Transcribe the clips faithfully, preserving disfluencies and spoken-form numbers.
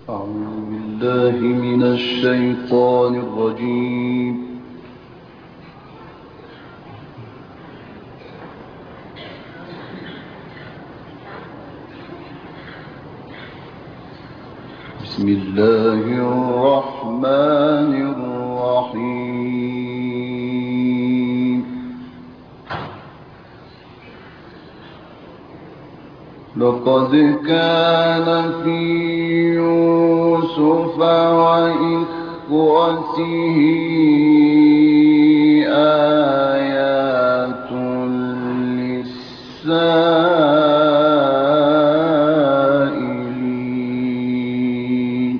أعوذ بالله من الشيطان الرجيم. بسم الله الرحمن الرحيم. لقد كان في يوسف وإخوته آيات للسائلين.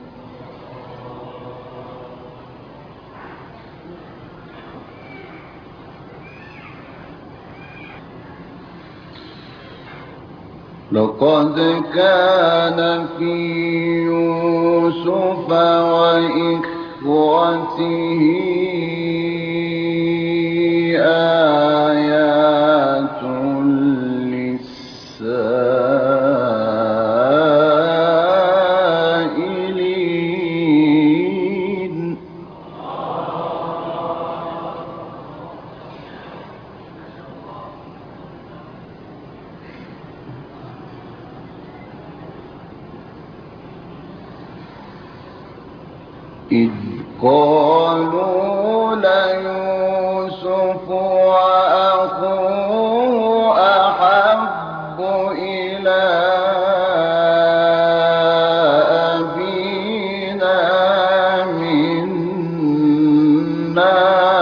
لقد كان في يوسف وإخوته آيات للسائلين. إذ قالوا ليوسف وأخوه أحب إلى أبينا منا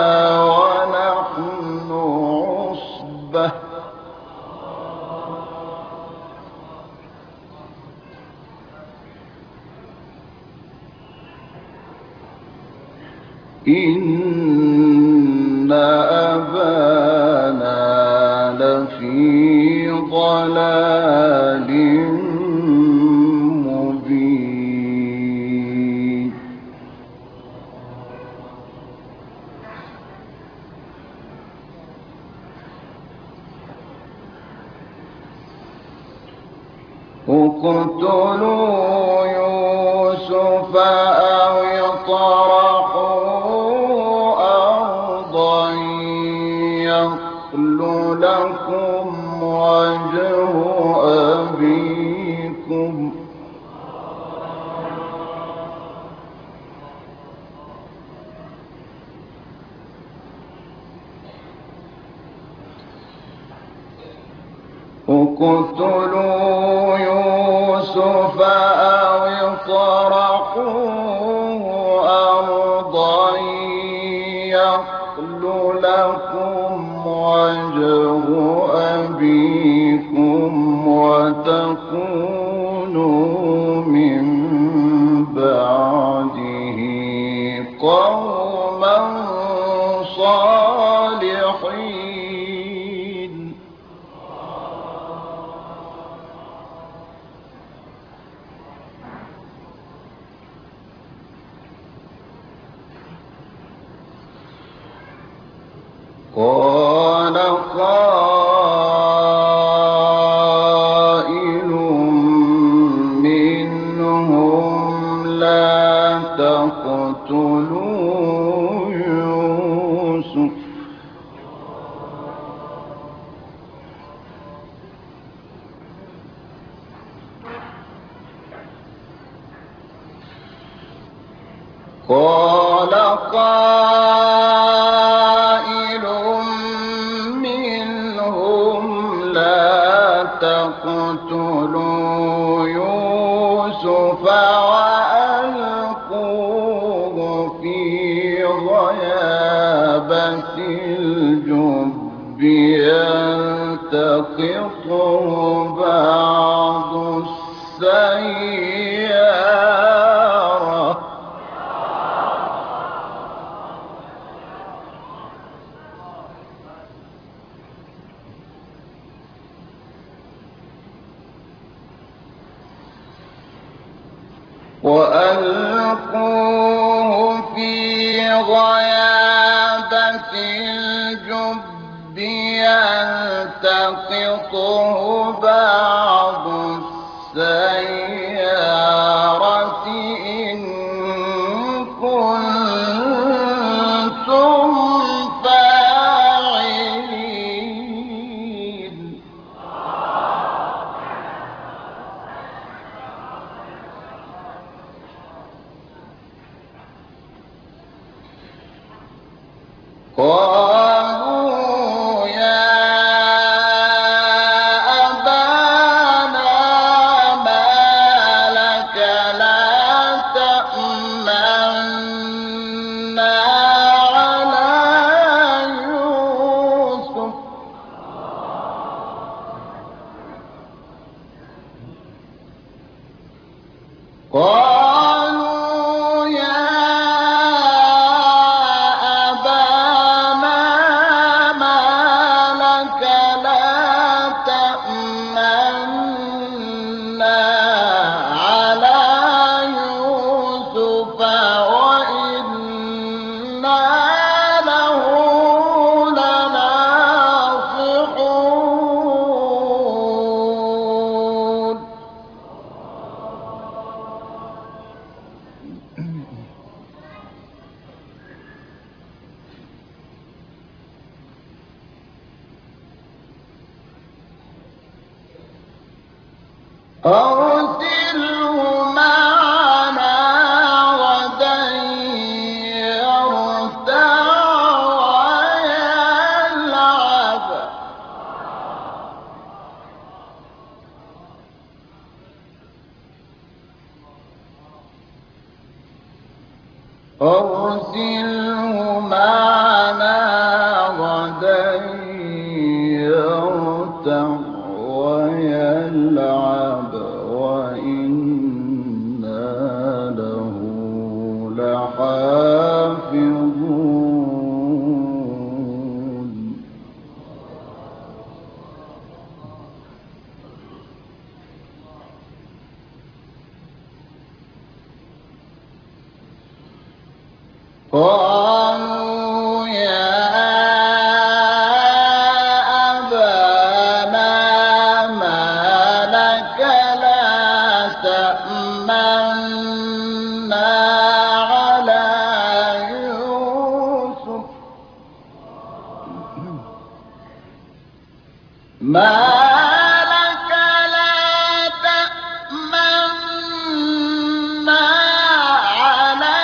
ونحن عصبة إن أبانا لفي ضلال مبين. اقتلوا يوسف أو اطرحوه أرضا يخل لكم وجه أبيكم اقتلوا يوسف أو اطرحوه أرضا يخل لكم وجه أبيكم وتكونوا من بعده قوما صالحين. قال قائل منهم لا تقتلوا يوسف قال قائل منهم لا تقتلوا يوسف وألقوه في غيابة الجب يلتقطه بعض السيارة وألقوه في غيابة الجب يلتقطه بعض السيارة قالوا يا أبانا ما لك لا تأمنا على يوسف وإنا له لناصحون. أرسله معنا غدا يرتع ويلعب. أرسله معنا غدا يرتع ويلعب وإنا له لحافظون. قالوا يا أبانا ما لك لا تأمنا على يوسف ما لك لا تأمنا على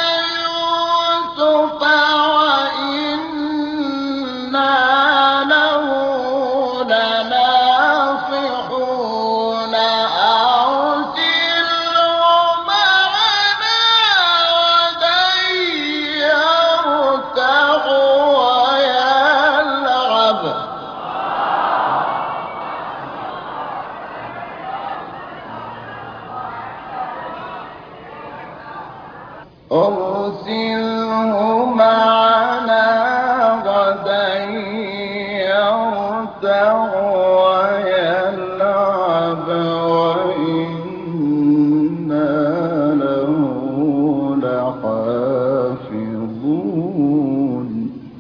يوسف وإنا له لناصحون. أرسله معنا غدا يرتع ويلعب. أرسله معنا غدا يرتع ويلعب وإنا له لحافظون.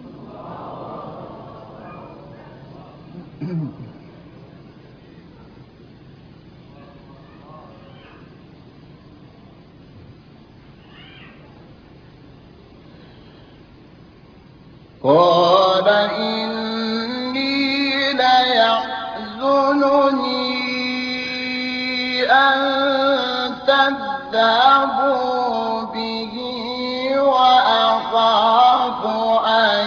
قال إني ليحزنني أن تذهبوا به وأخاف أن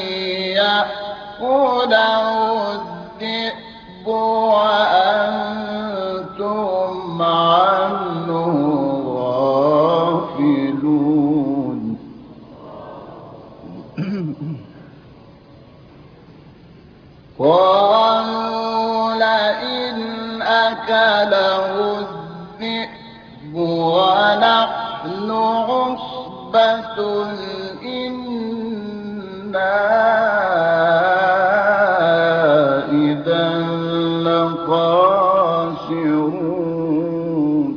يأكله الذئب وأنتم عنه غافلون. قالوا لئن أكله الذئب ونحن عصبة إنا إذا لخاسرون.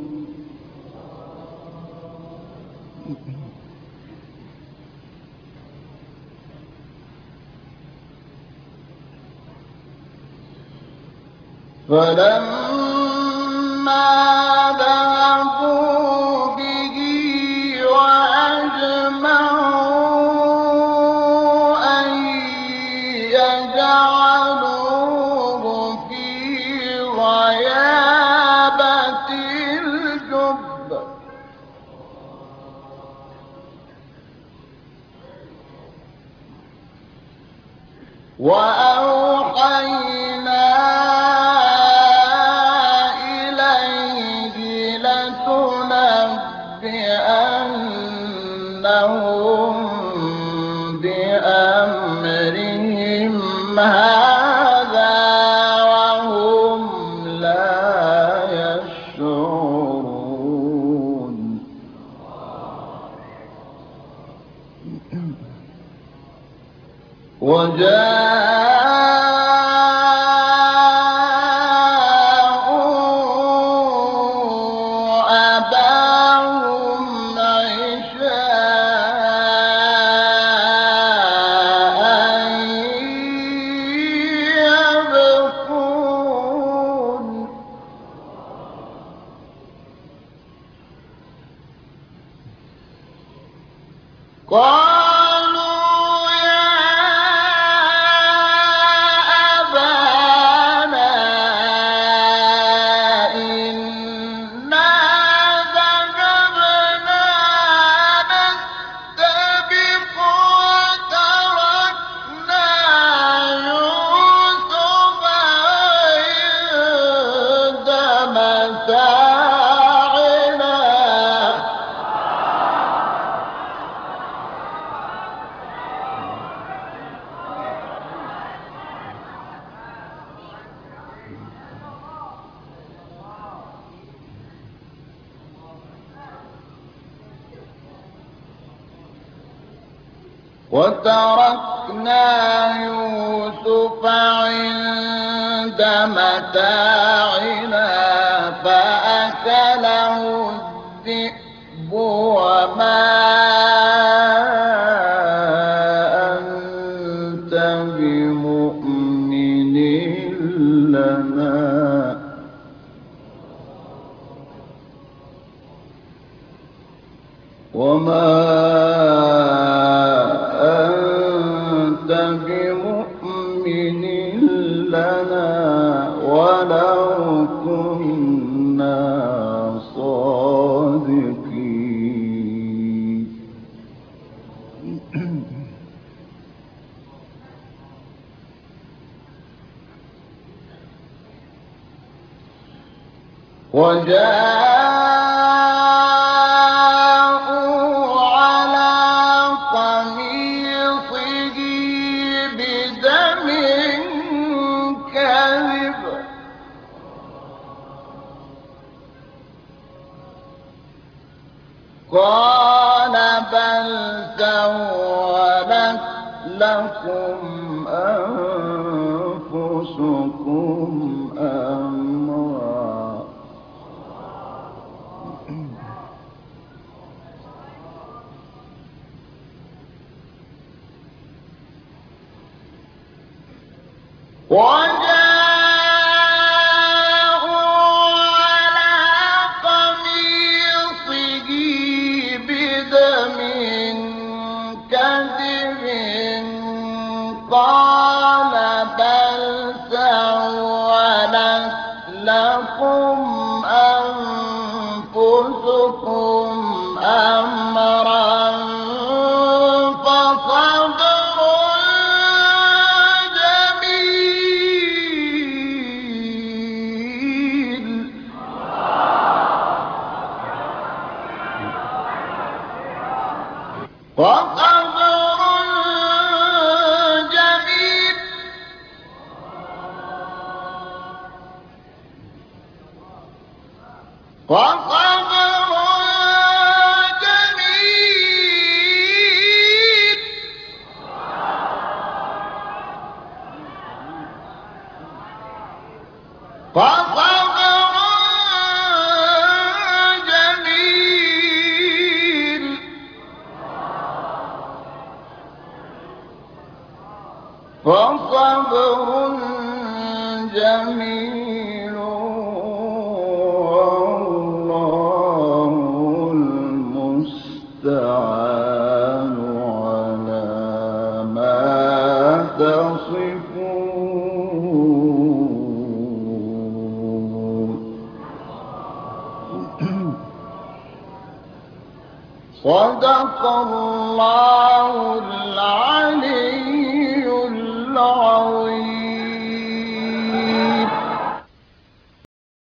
فلما ذهبوا به وأجمعوا أن يجعلوه في غيابة الجب وأوحينا إليه لتنبئنهم بأمرهم هذا وهم لا يشعرون. وجاءوا أباهم عشاء يبكون قالوا يا أبانا إنا ذهبنا نستبق وتركنا يوسف عند متاعنا وتركنا يوسف عند متاعنا فأكله الذئب وما أنت بمؤمن لنا وما أنت بمؤمن لنا ولو كنا صادقين وجاءوا على قميصه بدم كذب قال بل سولت لكم أنفسكم أمرا وجاءوا على قميصه بدم كذب قال بل سولت لكم أنفسكم أمرا فصبر جميل فصبر جميل فصبر جميل فصبر جميل فصبر جميل والله المستعان على ما تصفون صدق الله